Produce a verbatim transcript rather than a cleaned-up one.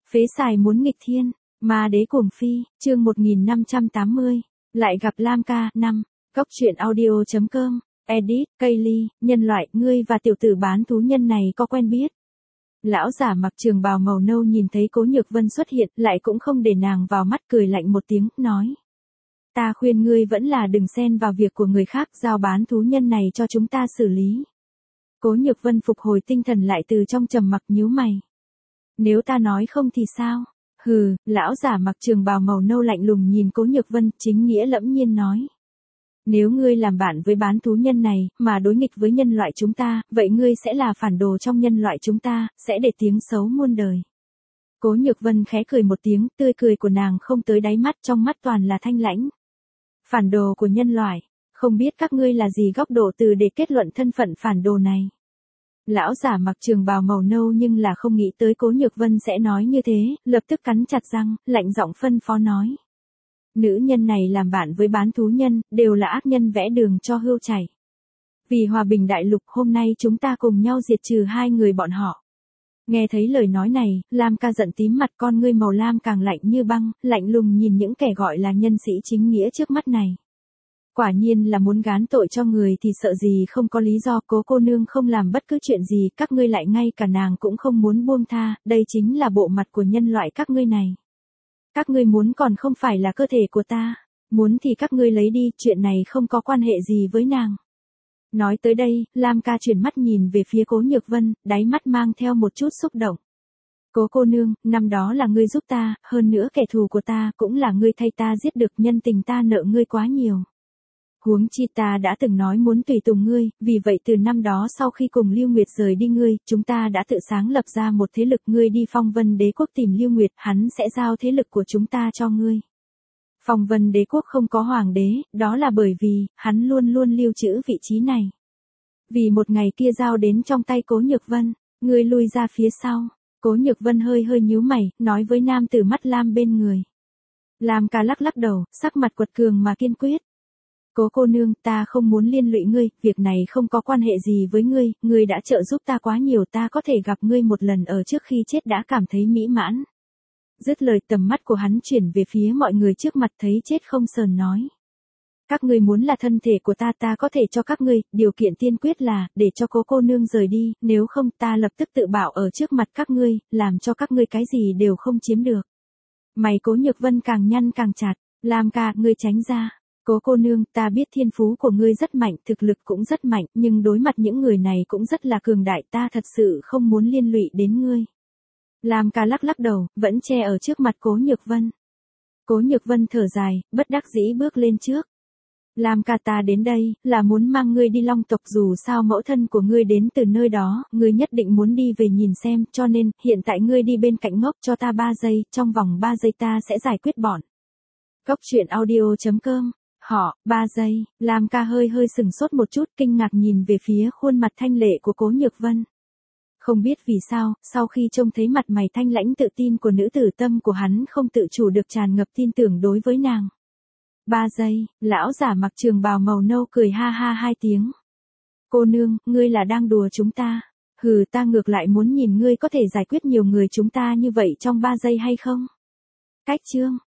Phế xài muốn nghịch thiên, ma đế cuồng phi, chương một nghìn năm trăm tám mươi, lại gặp Lam ca, năm, Cốc truyện audio.com, edit, Kaylee, nhân loại, ngươi và tiểu tử bán thú nhân này có quen biết. Lão giả mặc trường bào màu nâu nhìn thấy Cố Nhược Vân xuất hiện, lại cũng không để nàng vào mắt, cười lạnh một tiếng, nói. Ta khuyên ngươi vẫn là đừng xen vào việc của người khác, giao bán thú nhân này cho chúng ta xử lý. Cố Nhược Vân phục hồi tinh thần lại, từ trong trầm mặc nhíu mày. Nếu ta nói không thì sao? Hừ, lão giả mặc trường bào màu nâu lạnh lùng nhìn Cố Nhược Vân, chính nghĩa lẫm nhiên nói. Nếu ngươi làm bạn với bán thú nhân này, mà đối nghịch với nhân loại chúng ta, vậy ngươi sẽ là phản đồ trong nhân loại chúng ta, sẽ để tiếng xấu muôn đời. Cố Nhược Vân khẽ cười một tiếng, tươi cười của nàng không tới đáy mắt, trong mắt toàn là thanh lãnh. Phản đồ của nhân loại, không biết các ngươi là gì góc độ từ để kết luận thân phận phản đồ này. Lão giả mặc trường bào màu nâu nhưng là không nghĩ tới Cố Nhược Vân sẽ nói như thế, lập tức cắn chặt răng, lạnh giọng phân phó nói. Nữ nhân này làm bạn với bán thú nhân, đều là ác nhân vẽ đường cho hươu chảy. Vì hòa bình đại lục, hôm nay chúng ta cùng nhau diệt trừ hai người bọn họ. Nghe thấy lời nói này, Lam ca giận tím mặt, con ngươi màu lam càng lạnh như băng, lạnh lùng nhìn những kẻ gọi là nhân sĩ chính nghĩa trước mắt này. Quả nhiên là muốn gán tội cho người thì sợ gì không có lý do. Cố cô nương không làm bất cứ chuyện gì, các ngươi lại ngay cả nàng cũng không muốn buông tha, đây chính là bộ mặt của nhân loại các ngươi này. Các ngươi muốn còn không phải là cơ thể của ta, muốn thì các ngươi lấy đi, chuyện này không có quan hệ gì với nàng. Nói tới đây, Lam ca chuyển mắt nhìn về phía Cố Nhược Vân, đáy mắt mang theo một chút xúc động. Cố cô nương, năm đó là ngươi giúp ta, hơn nữa kẻ thù của ta cũng là ngươi thay ta giết được, nhân tình ta nợ ngươi quá nhiều. Huống chi ta đã từng nói muốn tùy tùng ngươi, vì vậy từ năm đó sau khi cùng Lưu Nguyệt rời đi ngươi, chúng ta đã tự sáng lập ra một thế lực, ngươi đi Phong Vân Đế Quốc tìm Lưu Nguyệt, hắn sẽ giao thế lực của chúng ta cho ngươi. Phong Vân Đế Quốc không có hoàng đế, đó là bởi vì, hắn luôn luôn lưu trữ vị trí này. Vì một ngày kia giao đến trong tay Cố Nhược Vân, ngươi lui ra phía sau. Cố Nhược Vân hơi hơi nhíu mày, nói với nam tử mắt lam bên người. Lam ca lắc lắc đầu, sắc mặt quật cường mà kiên quyết. Cố cô nương, ta không muốn liên lụy ngươi, việc này không có quan hệ gì với ngươi, ngươi đã trợ giúp ta quá nhiều, ta có thể gặp ngươi một lần ở trước khi chết đã cảm thấy mỹ mãn. Dứt lời, tầm mắt của hắn chuyển về phía mọi người trước mặt, thấy chết không sờn nói. Các ngươi muốn là thân thể của ta, ta có thể cho các ngươi, điều kiện tiên quyết là, để cho cố cô nương rời đi, nếu không ta lập tức tự bảo ở trước mặt các ngươi, làm cho các ngươi cái gì đều không chiếm được. Mày Cố Nhược Vân càng nhăn càng chặt, Lam ca, ngươi tránh ra. Cố cô nương, ta biết thiên phú của ngươi rất mạnh, thực lực cũng rất mạnh, nhưng đối mặt những người này cũng rất là cường đại, ta thật sự không muốn liên lụy đến ngươi. Lam ca lắc lắc đầu, vẫn che ở trước mặt Cố Nhược Vân. Cố Nhược Vân thở dài, bất đắc dĩ bước lên trước. Lam ca, ta đến đây, là muốn mang ngươi đi Long tộc, dù sao mẫu thân của ngươi đến từ nơi đó, ngươi nhất định muốn đi về nhìn xem, cho nên, hiện tại ngươi đi bên cạnh ngốc cho ta ba giây, trong vòng ba giây ta sẽ giải quyết bọn. Cốc truyện audio.com. Họ, ba giây, Lam ca hơi hơi sừng sốt một chút, kinh ngạc nhìn về phía khuôn mặt thanh lệ của Cố Nhược Vân. Không biết vì sao, sau khi trông thấy mặt mày thanh lãnh tự tin của nữ tử, tâm của hắn không tự chủ được tràn ngập tin tưởng đối với nàng. Ba giây, lão giả mặc trường bào màu nâu cười ha ha hai tiếng. Cô nương, ngươi là đang đùa chúng ta. Hừ, ta ngược lại muốn nhìn ngươi có thể giải quyết nhiều người chúng ta như vậy trong ba giây hay không. Cách chương.